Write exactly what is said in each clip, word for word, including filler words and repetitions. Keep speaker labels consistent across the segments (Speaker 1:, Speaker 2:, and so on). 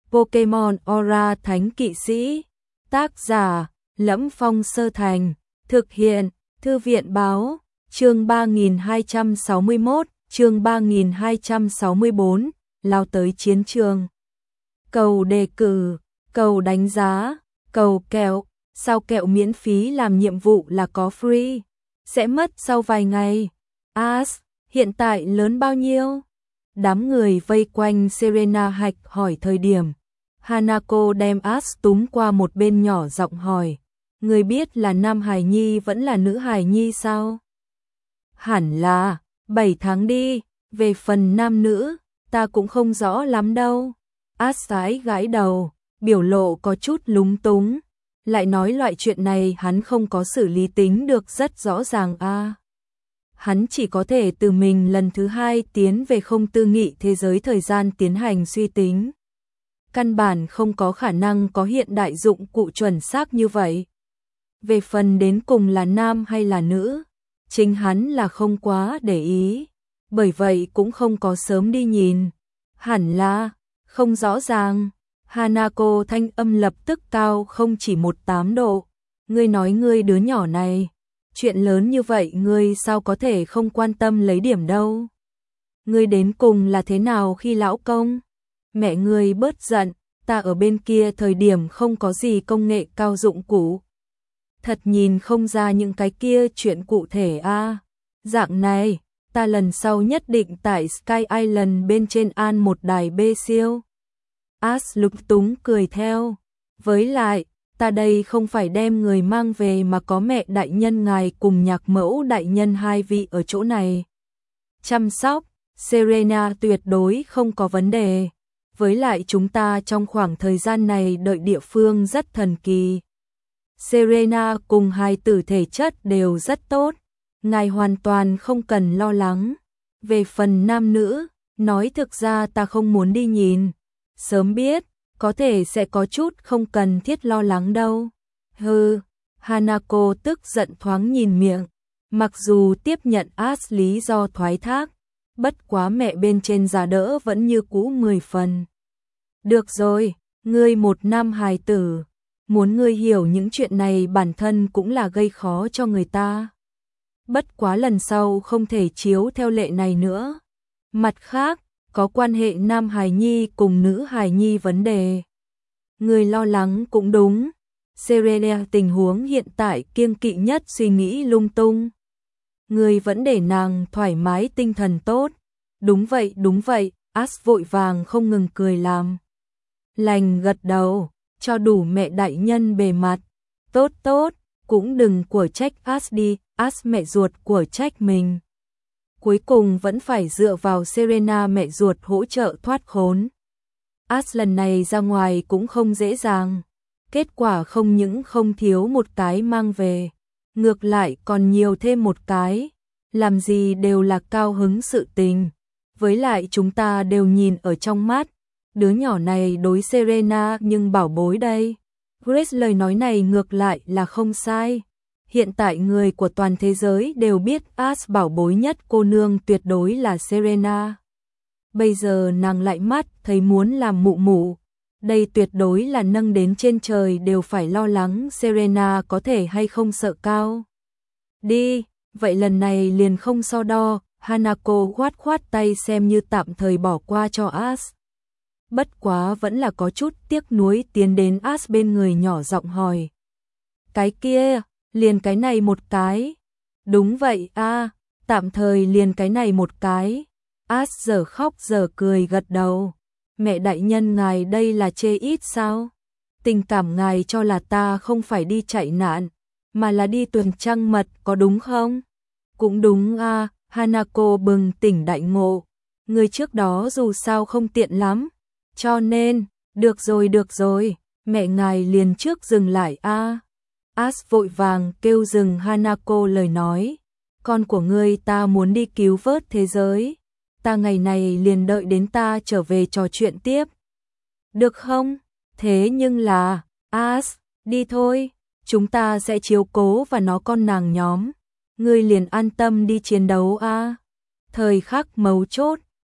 Speaker 1: Pokemon Aura Thánh Kỵ Sĩ. Tác giả: Lẫm Phong Sơ Thành. Thực hiện: Thư viện báo. Chương ba nghìn hai trăm sáu mươi mốt, chương ba nghìn hai trăm sáu mươi bốn, lao tới chiến trường. Cầu đề cử, cầu đánh giá, cầu kẹo, sao kẹo miễn phí làm nhiệm vụ là có free, sẽ mất sau vài ngày. As, hiện tại lớn bao nhiêu? Đám người vây quanh Serena Hạch hỏi thời điểm. Hanako đem As túm qua một bên nhỏ giọng hỏi, người biết là nam hài nhi vẫn là nữ hài nhi sao? Hẳn là, bảy tháng đi, về phần nam nữ, ta cũng không rõ lắm đâu. As gãi gãi đầu, biểu lộ có chút lúng túng, lại nói loại chuyện này hắn không có xử lý tính được rất rõ ràng a. À. Hắn chỉ có thể từ mình lần thứ hai tiến về không tư nghị thế giới thời gian tiến hành suy tính. Căn bản không có khả năng có hiện đại dụng cụ chuẩn xác như vậy. Về phần đến cùng là nam hay là nữ, chính hắn là không quá để ý, bởi vậy cũng không có sớm đi nhìn. Hẳn là, không rõ ràng. Hanako thanh âm lập tức cao không chỉ một tám độ. Ngươi nói ngươi đứa nhỏ này, chuyện lớn như vậy ngươi sao có thể không quan tâm lấy điểm đâu. Ngươi đến cùng là thế nào khi lão công? Mẹ ngươi bớt giận, ta ở bên kia thời điểm không có gì công nghệ cao dụng cụ. Thật nhìn không ra những cái kia chuyện cụ thể a. À. Dạng này, ta lần sau nhất định tại Sky Island bên trên an một đài bê siêu. As lúng túng cười theo. Với lại, ta đây không phải đem người mang về mà có mẹ đại nhân ngài cùng nhạc mẫu đại nhân hai vị ở chỗ này. Chăm sóc, Serena tuyệt đối không có vấn đề. Với lại chúng ta trong khoảng thời gian này đợi địa phương rất thần kỳ. Serena cùng hai tử thể chất đều rất tốt. Ngài hoàn toàn không cần lo lắng. Về phần nam nữ, nói thực ra ta không muốn đi nhìn. Sớm biết, có thể sẽ có chút không cần thiết lo lắng đâu. Hừ, Hanako tức giận thoáng nhìn miệng. Mặc dù tiếp nhận As lý do thoái thác, bất quá mẹ bên trên giá đỡ vẫn như cũ mười phần. Được rồi, ngươi một nam hài tử, muốn ngươi hiểu những chuyện này bản thân cũng là gây khó cho người ta. Bất quá lần sau không thể chiếu theo lệ này nữa. Mặt khác, có quan hệ nam hài nhi cùng nữ hài nhi vấn đề. Người lo lắng cũng đúng. Serena tình huống hiện tại kiêng kỵ nhất suy nghĩ lung tung. Người vẫn để nàng thoải mái tinh thần tốt. Đúng vậy, đúng vậy, As vội vàng không ngừng cười làm. Lành gật đầu, cho đủ mẹ đại nhân bề mặt. Tốt tốt, cũng đừng của trách As đi, As mẹ ruột của trách mình. Cuối cùng vẫn phải dựa vào Serena mẹ ruột hỗ trợ thoát khốn. As lần này ra ngoài cũng không dễ dàng. Kết quả không những không thiếu một cái mang về, ngược lại còn nhiều thêm một cái. Làm gì đều là cao hứng sự tình. Với lại chúng ta đều nhìn ở trong mắt. Đứa nhỏ này đối Serena nhưng bảo bối đây. Grace lời nói này ngược lại là không sai. Hiện tại người của toàn thế giới đều biết As bảo bối nhất cô nương tuyệt đối là Serena. Bây giờ nàng lại mắt thấy muốn làm mụ mụ. Đây tuyệt đối là nâng đến trên trời đều phải lo lắng Serena có thể hay không sợ cao. Đi, vậy lần này liền không so đo, Hanako khoát khoát tay xem như tạm thời bỏ qua cho As. Bất quá vẫn là có chút tiếc nuối tiến đến As bên người nhỏ giọng hỏi. Cái kia, liền cái này một cái. Đúng vậy a, à, tạm thời liền cái này một cái. As giờ khóc giờ cười gật đầu. Mẹ đại nhân ngài đây là chê ít sao? Tình cảm ngài cho là ta không phải đi chạy nạn, mà là đi tuần trăng mật có đúng không? Cũng đúng a, à, Hanako bừng tỉnh đại ngộ. Người trước đó dù sao không tiện lắm. Cho nên, được rồi được rồi, mẹ ngài liền trước dừng lại a. À. As vội vàng kêu dừng Hanako lời nói. Con của ngươi ta muốn đi cứu vớt thế giới. Ta ngày này liền đợi đến ta trở về trò chuyện tiếp. Được không? Thế nhưng là, As, đi thôi. Chúng ta sẽ chiếu cố và nó con nàng nhóm. Ngươi liền an tâm đi chiến đấu a. À. Thời khắc mấu chốt,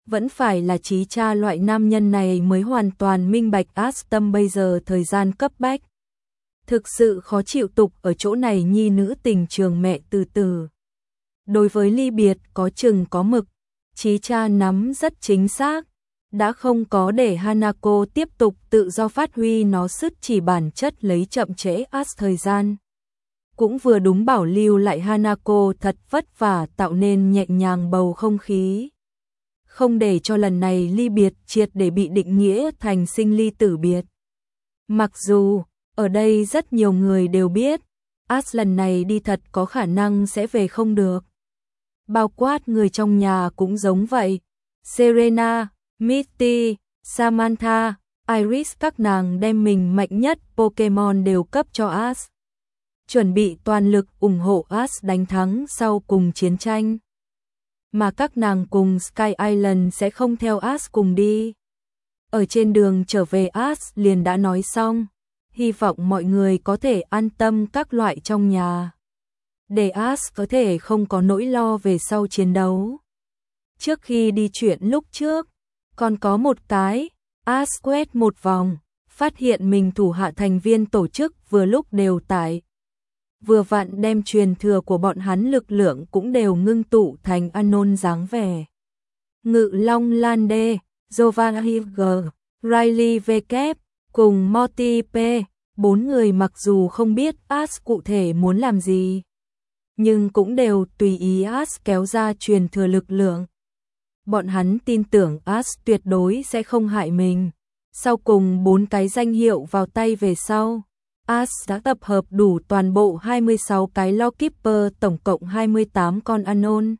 Speaker 1: Vẫn phải là Chí Cha loại nam nhân này mới hoàn toàn minh bạch As tâm bây giờ thời gian cấp bách. Thực sự khó chịu tục ở chỗ này nhi nữ tình trường mẹ từ từ. Đối với ly biệt có chừng có mực, Chí Cha nắm rất chính xác, đã không có để Hanako tiếp tục tự do phát huy nó sứt chỉ bản chất lấy chậm trễ As thời gian. Cũng vừa đúng bảo lưu lại Hanako thật vất vả tạo nên nhẹ nhàng bầu không khí. Không để cho lần này ly biệt triệt để bị định nghĩa thành sinh ly tử biệt. Mặc dù, ở đây rất nhiều người đều biết, As lần này đi thật có khả năng sẽ về không được. Bao quát người trong nhà cũng giống vậy. Serena, Misty, Samantha, Iris các nàng đem mình mạnh nhất Pokemon đều cấp cho As. Chuẩn bị toàn lực ủng hộ As đánh thắng sau cùng chiến tranh. Mà các nàng cùng Sky Island sẽ không theo As cùng đi. Ở trên đường trở về As liền đã nói xong, hy vọng mọi người có thể an tâm các loại trong nhà. Để As có thể không có nỗi lo về sau chiến đấu. Trước khi đi chuyện lúc trước, còn có một cái, As quét một vòng, phát hiện mình thủ hạ thành viên tổ chức vừa lúc đều tại. Vừa vặn đem truyền thừa của bọn hắn lực lượng cũng đều ngưng tụ thành Anon dáng vẻ. Ngự Long Lan D, Giovanni G, Riley V kép, cùng Morty P, bốn người mặc dù không biết As cụ thể muốn làm gì, nhưng cũng đều tùy ý As kéo ra truyền thừa lực lượng. Bọn hắn tin tưởng As tuyệt đối sẽ không hại mình. Sau cùng bốn cái danh hiệu vào tay về sau, As đã tập hợp đủ toàn bộ hai mươi sáu cái Lockkeeper, tổng cộng hai mươi tám con Anon.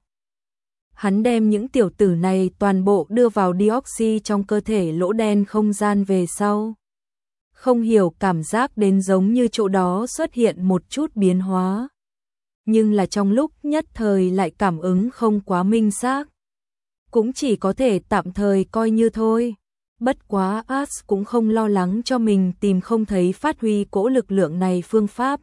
Speaker 1: Hắn đem những tiểu tử này toàn bộ đưa vào Deoxy trong cơ thể lỗ đen không gian về sau. Không hiểu cảm giác đến giống như chỗ đó xuất hiện một chút biến hóa. Nhưng là trong lúc nhất thời lại cảm ứng không quá minh xác. Cũng chỉ có thể tạm thời coi như thôi. Bất quá As cũng không lo lắng cho mình tìm không thấy phát huy cỗ lực lượng này phương pháp.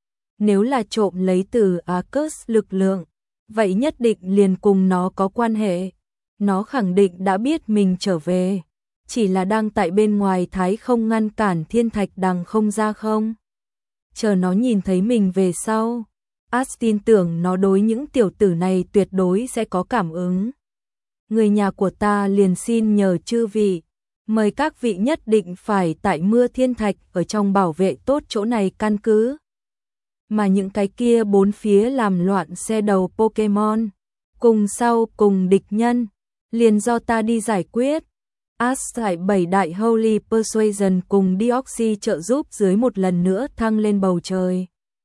Speaker 1: Nếu là trộm lấy từ Arcus lực lượng, vậy nhất định liền cùng nó có quan hệ. Nó khẳng định đã biết mình trở về, chỉ là đang tại bên ngoài thái không ngăn cản thiên thạch đằng không ra không. Chờ nó nhìn thấy mình về sau, As tin tưởng nó đối những tiểu tử này tuyệt đối sẽ có cảm ứng. Người nhà của ta liền xin nhờ chư vị, mời các vị nhất định phải tại mưa thiên thạch ở trong bảo vệ tốt chỗ này căn cứ. Mà những cái kia bốn phía làm loạn xe đầu Pokemon, cùng sau cùng địch nhân, liền do ta đi giải quyết. As tại bảy đại Holy Persuasion cùng Deoxy trợ giúp dưới một lần nữa thăng lên bầu trời.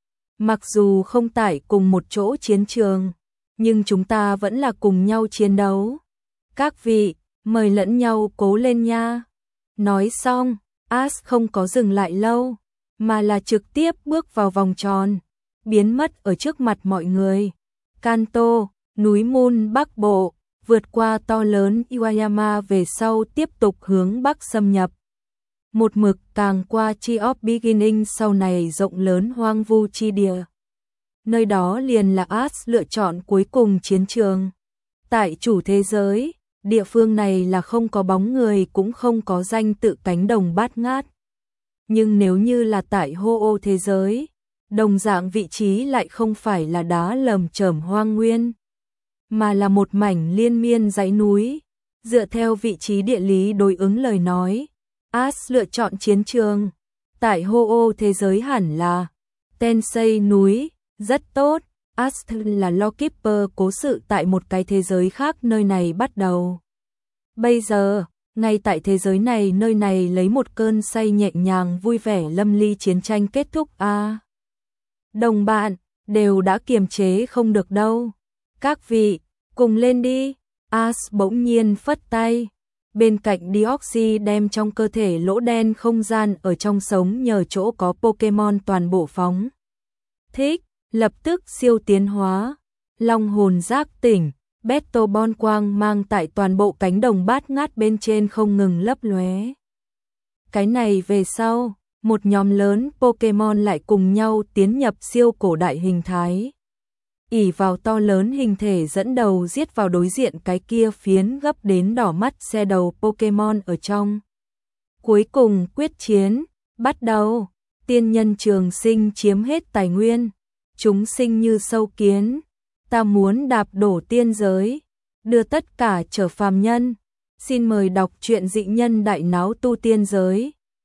Speaker 1: Mặc dù không tại cùng một chỗ chiến trường, nhưng chúng ta vẫn là cùng nhau chiến đấu. Các vị, mời lẫn nhau cố lên nha. Nói xong, As không có dừng lại lâu, mà là trực tiếp bước vào vòng tròn, biến mất ở trước mặt mọi người. Kanto, núi Moon Bắc Bộ, vượt qua to lớn Iwayama về sau tiếp tục hướng Bắc xâm nhập. Một mực càng qua Tree of Beginning sau này rộng lớn hoang vu chi địa. Nơi đó liền là As lựa chọn cuối cùng chiến trường. Tại chủ thế giới, địa phương này là không có bóng người cũng không có danh tự cánh đồng bát ngát. Nhưng nếu như là tại Ho-Oh thế giới, đồng dạng vị trí lại không phải là đá lởm chởm hoang nguyên, mà là một mảnh liên miên dãy núi. Dựa theo vị trí địa lý đối ứng lời nói, As lựa chọn chiến trường tại Ho-Oh thế giới hẳn là Tensei núi, rất tốt. As là Lockkeeper cố sự tại một cái thế giới khác nơi này bắt đầu. Bây giờ, ngay tại thế giới này nơi này lấy một cơn say nhẹ nhàng vui vẻ lâm ly chiến tranh kết thúc a. À, đồng bạn, đều đã kiềm chế không được đâu. Các vị, cùng lên đi. As bỗng nhiên phất tay. Bên cạnh Deoxy đem trong cơ thể lỗ đen không gian ở trong sống nhờ chỗ có Pokemon toàn bộ phóng. Thích, lập tức siêu tiến hóa. Long hồn giác tỉnh. Battle Ball quang mang tại toàn bộ cánh đồng bát ngát bên trên không ngừng lấp lóe. Cái này về sau, một nhóm lớn Pokemon lại cùng nhau tiến nhập siêu cổ đại hình thái. ỷ vào to lớn hình thể dẫn đầu giết vào đối diện cái kia phiến gấp đến đỏ mắt xe đầu Pokemon ở trong. Cuối cùng quyết chiến, bắt đầu, tiên nhân trường sinh chiếm hết tài nguyên, chúng sinh như sâu kiến, ta muốn đạp đổ tiên giới, đưa tất cả trở phàm nhân. Xin mời đọc truyện Dị Nhân Đại Náo Tu Tiên Giới.